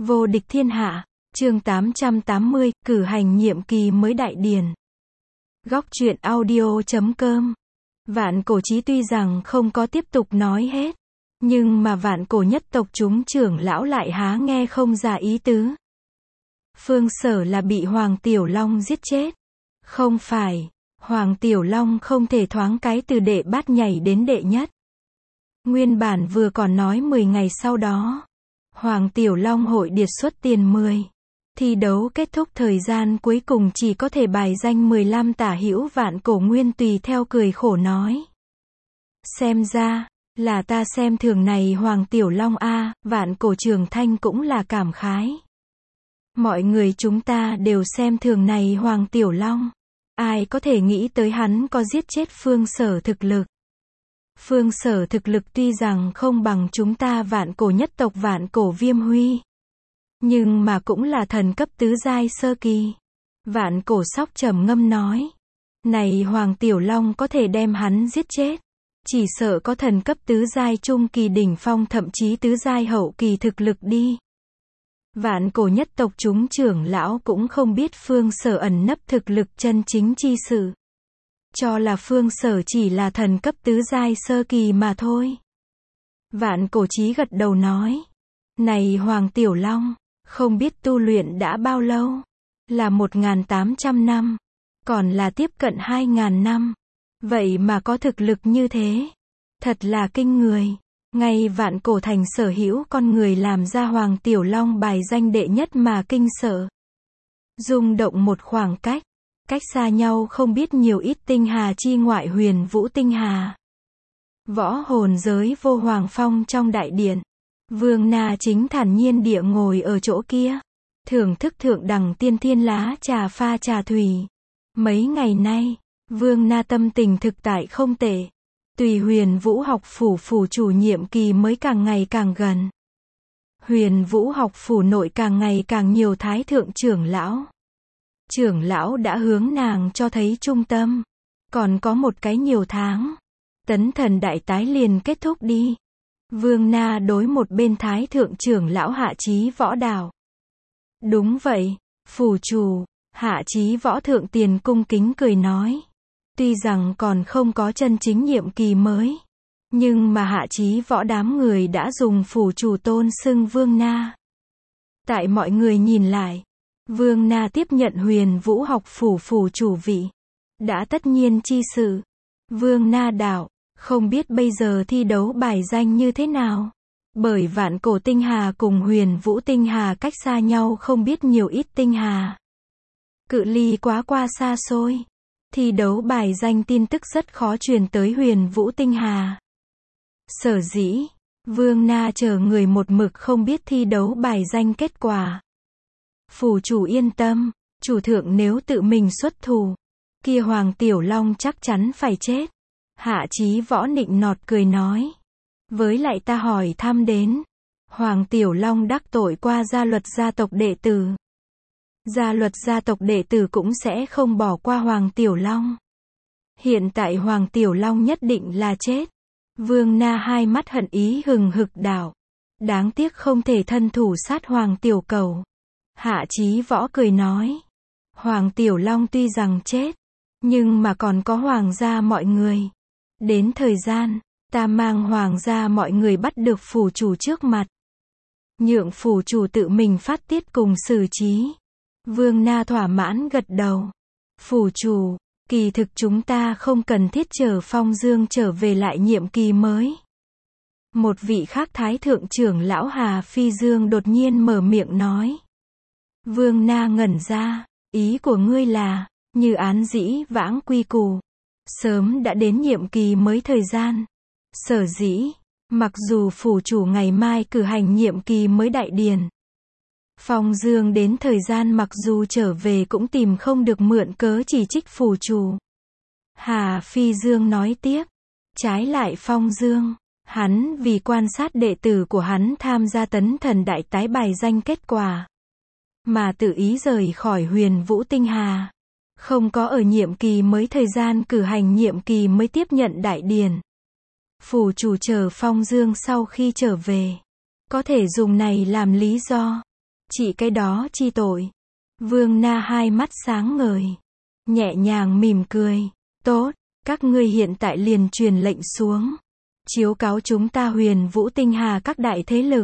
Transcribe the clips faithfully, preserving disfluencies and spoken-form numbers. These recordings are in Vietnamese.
Vô địch thiên hạ, chương tám trăm tám mươi, cử hành nhiệm kỳ mới đại điển. Góc truyện audio chấm com. Vạn Cổ Chí tuy rằng không có tiếp tục nói hết, nhưng mà vạn cổ nhất tộc chúng trưởng lão lại há nghe không ra ý tứ. Phương Sở là bị Hoàng Tiểu Long giết chết. Không phải, Hoàng Tiểu Long không thể thoáng cái từ đệ bát nhảy đến đệ nhất. Nguyên bản vừa còn nói mười ngày sau đó, Hoàng Tiểu Long hội điệt xuất tiền mười. Thi đấu kết thúc thời gian cuối cùng chỉ có thể bài danh mười lăm tả hữu. Vạn Cổ Nguyên tùy theo cười khổ nói. Xem ra, là ta xem thường này Hoàng Tiểu Long a. Vạn Cổ Trường Thanh cũng là cảm khái. Mọi người chúng ta đều xem thường này Hoàng Tiểu Long. Ai có thể nghĩ tới hắn có giết chết Phương Sở thực lực. Phương Sở thực lực tuy rằng không bằng chúng ta vạn cổ nhất tộc Vạn Cổ Viêm Huy, nhưng mà cũng là thần cấp tứ giai sơ kỳ. Vạn Cổ Sóc trầm ngâm nói. Này Hoàng Tiểu Long có thể đem hắn giết chết, chỉ sợ có thần cấp tứ giai trung kỳ đỉnh phong thậm chí tứ giai hậu kỳ thực lực đi. Vạn cổ nhất tộc chúng trưởng lão cũng không biết Phương Sở ẩn nấp thực lực chân chính chi sự, cho là Phương Sở chỉ là thần cấp tứ giai sơ kỳ mà thôi. Vạn Cổ Chí gật đầu nói. Này Hoàng Tiểu Long, không biết tu luyện đã bao lâu? Là một nghìn tám trăm năm, còn là tiếp cận hai nghìn năm. Vậy mà có thực lực như thế, thật là kinh người. Ngay vạn cổ thành sở hữu con người làm ra Hoàng Tiểu Long bài danh đệ nhất mà kinh sợ. Rung động một khoảng cách, cách xa nhau không biết nhiều ít tinh hà chi ngoại huyền vũ tinh hà. Võ hồn giới vô hoàng phong trong đại điện, Vương Na chính thản nhiên địa ngồi ở chỗ kia, thưởng thức thượng đẳng tiên thiên lá trà pha trà thủy. Mấy ngày nay, Vương Na tâm tình thực tại không tệ. Tùy Huyền Vũ học phủ phủ chủ nhiệm kỳ mới càng ngày càng gần. Huyền Vũ học phủ nội càng ngày càng nhiều thái thượng trưởng lão. Trưởng lão đã hướng nàng cho thấy trung tâm. Còn có một cái nhiều tháng, tấn thần đại tái liền kết thúc đi. Vương Na đối một bên thái thượng trưởng lão Hạ Chí Võ đảo. Đúng vậy, phủ chủ. Hạ Chí Võ thượng tiền cung kính cười nói. Tuy rằng còn không có chân chính nhiệm kỳ mới, nhưng mà Hạ Chí Võ đám người đã dùng phủ chủ tôn xưng Vương Na. Tại mọi người nhìn lại, Vương Na tiếp nhận Huyền Vũ học phủ phủ chủ vị, đã tất nhiên chi sự. Vương Na đạo, không biết bây giờ thi đấu bài danh như thế nào? Bởi vạn cổ tinh hà cùng Huyền Vũ tinh hà cách xa nhau không biết nhiều ít tinh hà. Cự ly quá qua xa xôi. Thi đấu bài danh tin tức rất khó truyền tới Huyền Vũ tinh hà. Sở dĩ, Vương Na chờ người một mực không biết thi đấu bài danh kết quả. Phủ chủ yên tâm, chủ thượng nếu tự mình xuất thủ, kia Hoàng Tiểu Long chắc chắn phải chết. Hạ Chí Võ nịnh nọt cười nói. Với lại ta hỏi thăm đến, Hoàng Tiểu Long đắc tội qua gia luật gia tộc đệ tử. Gia luật gia tộc đệ tử cũng sẽ không bỏ qua Hoàng Tiểu Long. Hiện tại Hoàng Tiểu Long nhất định là chết. Vương Na hai mắt hận ý hừng hực đảo. Đáng tiếc không thể thân thủ sát Hoàng Tiểu Cầu. Hạ Chí Võ cười nói. Hoàng Tiểu Long tuy rằng chết, nhưng mà còn có hoàng gia mọi người. Đến thời gian, ta mang hoàng gia mọi người bắt được phủ chủ trước mặt. Nhượng phủ chủ tự mình phát tiết cùng xử trí. Vương Na thỏa mãn gật đầu. Phủ chủ, kỳ thực chúng ta không cần thiết chờ Phong Dương trở về lại nhiệm kỳ mới. Một vị khác thái thượng trưởng lão Hà Phi Dương đột nhiên mở miệng nói. Vương Na ngẩn ra, ý của ngươi là, như án dĩ vãng quy củ, sớm đã đến nhiệm kỳ mới thời gian. Sở dĩ, mặc dù phủ chủ ngày mai cử hành nhiệm kỳ mới đại điển, Phong Dương đến thời gian mặc dù trở về cũng tìm không được mượn cớ chỉ trích phủ chủ. Hà Phi Dương nói tiếp. Trái lại Phong Dương, hắn vì quan sát đệ tử của hắn tham gia tấn thần đại tái bài danh kết quả, mà tự ý rời khỏi Huyền Vũ tinh hà. Không có ở nhiệm kỳ mới thời gian cử hành nhiệm kỳ mới tiếp nhận đại điển. Phủ chủ chờ Phong Dương sau khi trở về, có thể dùng này làm lý do. Chỉ cái đó chi tội. Vương Na hai mắt sáng ngời, nhẹ nhàng mỉm cười. Tốt, các ngươi hiện tại liền truyền lệnh xuống. Chiếu cáo chúng ta Huyền Vũ Tinh Hà các đại thế lực.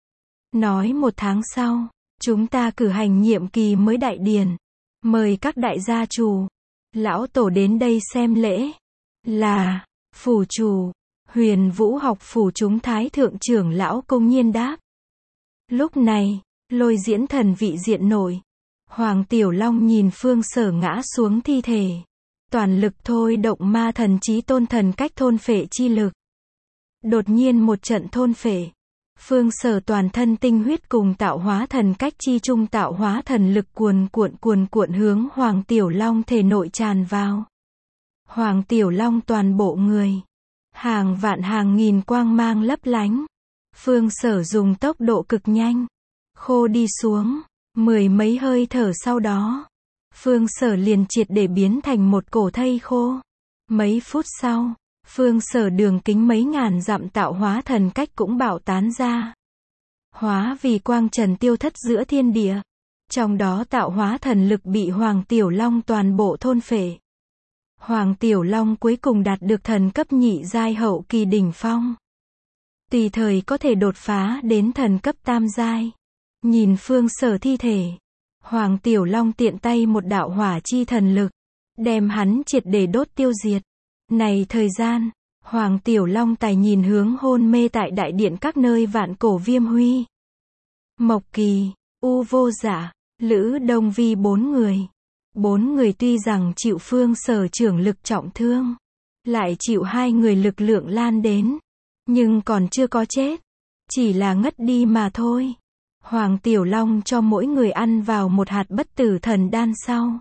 Nói một tháng sau, chúng ta cử hành nhiệm kỳ mới đại điển. Mời các đại gia chủ, lão tổ đến đây xem lễ. Là, phủ chủ, Huyền Vũ học phủ chúng thái thượng trưởng lão công nhiên đáp. Lúc này, Lôi Diễn Thần vị diện nổi. Hoàng Tiểu Long nhìn Phương Sở ngã xuống thi thể. Toàn lực thôi động ma thần chí tôn thần cách thôn phệ chi lực. Đột nhiên một trận thôn phệ. Phương Sở toàn thân tinh huyết cùng tạo hóa thần cách chi trung tạo hóa thần lực cuồn cuộn cuồn cuộn hướng Hoàng Tiểu Long thể nội tràn vào. Hoàng Tiểu Long toàn bộ người. Hàng vạn hàng nghìn quang mang lấp lánh. Phương Sở dùng tốc độ cực nhanh. Khô đi xuống. Mười mấy hơi thở sau đó. Phương Sở liền triệt để biến thành một cổ thây khô. Mấy phút sau. Phương Sở đường kính mấy ngàn dặm tạo hóa thần cách cũng bạo tán ra. Hóa vì quang trần tiêu thất giữa thiên địa. Trong đó tạo hóa thần lực bị Hoàng Tiểu Long toàn bộ thôn phệ. Hoàng Tiểu Long cuối cùng đạt được thần cấp nhị giai hậu kỳ đỉnh phong. Tùy thời có thể đột phá đến thần cấp tam giai. Nhìn Phương Sở thi thể. Hoàng Tiểu Long tiện tay một đạo hỏa chi thần lực. Đem hắn triệt để đốt tiêu diệt. Này thời gian, Hoàng Tiểu Long tài nhìn hướng hôn mê tại đại điện các nơi Vạn Cổ Viêm Huy. Mộc Kỳ, U Vô Dạ, Lữ Đông Vi bốn người. Bốn người tuy rằng chịu Phương Sở trưởng lực trọng thương, lại chịu hai người lực lượng lan đến, nhưng còn chưa có chết, chỉ là ngất đi mà thôi. Hoàng Tiểu Long cho mỗi người ăn vào một hạt bất tử thần đan sau.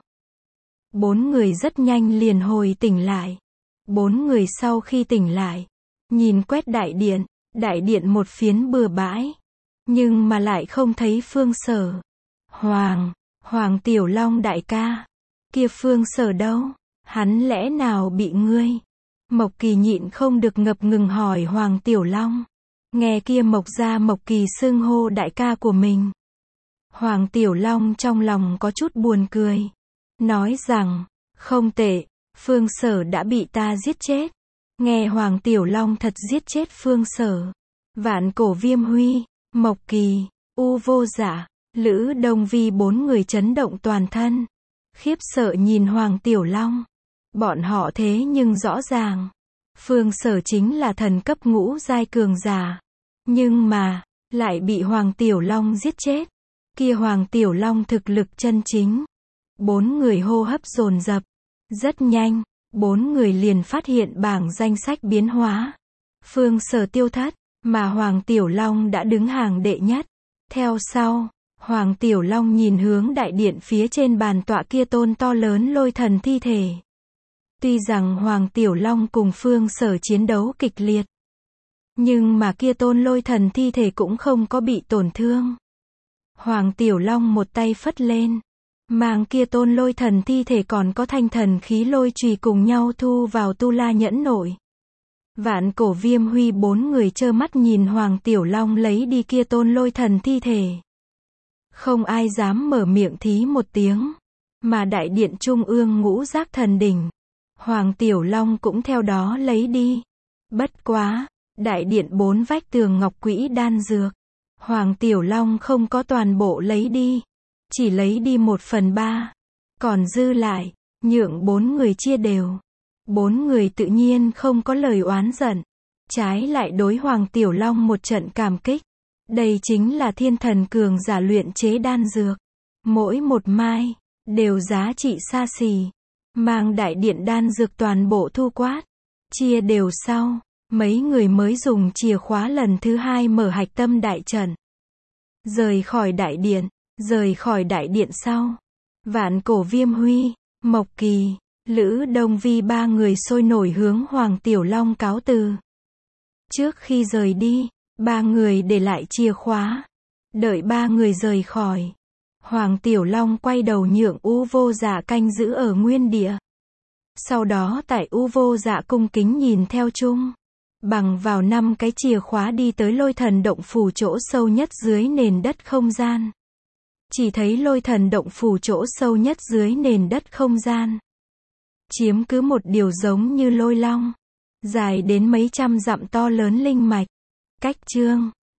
Bốn người rất nhanh liền hồi tỉnh lại. Bốn người sau khi tỉnh lại, nhìn quét đại điện, đại điện một phiến bừa bãi, nhưng mà lại không thấy Phương Sở. Hoàng, Hoàng Tiểu Long đại ca, kia Phương Sở đâu? Hắn lẽ nào bị ngươi? Mộc Kỳ nhịn không được ngập ngừng hỏi Hoàng Tiểu Long. Nghe kia Mộc gia Mộc Kỳ xưng hô đại ca của mình. Hoàng Tiểu Long trong lòng có chút buồn cười, nói rằng, không tệ. Phương Sở đã bị ta giết chết. Nghe Hoàng Tiểu Long thật giết chết Phương Sở. Vạn Cổ Viêm Huy, Mộc Kỳ, U Vô Dạ, Lữ Đông Vi bốn người chấn động toàn thân. Khiếp sợ nhìn Hoàng Tiểu Long. Bọn họ thế nhưng rõ ràng. Phương Sở chính là thần cấp ngũ giai cường giả. Nhưng mà, lại bị Hoàng Tiểu Long giết chết. Kia Hoàng Tiểu Long thực lực chân chính. Bốn người hô hấp dồn dập. Rất nhanh, bốn người liền phát hiện bảng danh sách biến hóa. Phương Sở tiêu thất, mà Hoàng Tiểu Long đã đứng hàng đệ nhất. Theo sau, Hoàng Tiểu Long nhìn hướng đại điện phía trên bàn tọa kia tôn to lớn lôi thần thi thể. Tuy rằng Hoàng Tiểu Long cùng Phương Sở chiến đấu kịch liệt, nhưng mà kia tôn lôi thần thi thể cũng không có bị tổn thương. Hoàng Tiểu Long một tay phất lên. Mang kia tôn lôi thần thi thể còn có thanh thần khí lôi chùy cùng nhau thu vào tu la nhẫn nội. Vạn Cổ Viêm Huy bốn người trơ mắt nhìn Hoàng Tiểu Long lấy đi kia tôn lôi thần thi thể. Không ai dám mở miệng thí một tiếng. Mà đại điện trung ương ngũ giác thần đỉnh. Hoàng Tiểu Long cũng theo đó lấy đi. Bất quá, đại điện bốn vách tường ngọc quỹ đan dược. Hoàng Tiểu Long không có toàn bộ lấy đi. Chỉ lấy đi một phần ba. Còn dư lại, nhượng bốn người chia đều. Bốn người tự nhiên không có lời oán giận. Trái lại đối Hoàng Tiểu Long một trận cảm kích. Đây chính là thiên thần cường giả luyện chế đan dược. Mỗi một mai, đều giá trị xa xỉ. Mang đại điện đan dược toàn bộ thu quát. Chia đều sau, mấy người mới dùng chìa khóa lần thứ hai mở hạch tâm đại trận. Rời khỏi đại điện. Rời khỏi đại điện sau. Vạn Cổ Viêm Huy, Mộc Kỳ, Lữ Đông Vi ba người sôi nổi hướng Hoàng Tiểu Long cáo từ. Trước khi rời đi, ba người để lại chìa khóa. Đợi ba người rời khỏi. Hoàng Tiểu Long quay đầu nhượng U Vô Dạ canh giữ ở nguyên địa. Sau đó tại U Vô Dạ cung kính nhìn theo chung. Bằng vào năm cái chìa khóa đi tới lôi thần động phủ chỗ sâu nhất dưới nền đất không gian. Chỉ thấy lôi thần động phủ chỗ sâu nhất dưới nền đất không gian. Chiếm cứ một điều giống như lôi long. Dài đến mấy trăm dặm to lớn linh mạch. Cách chương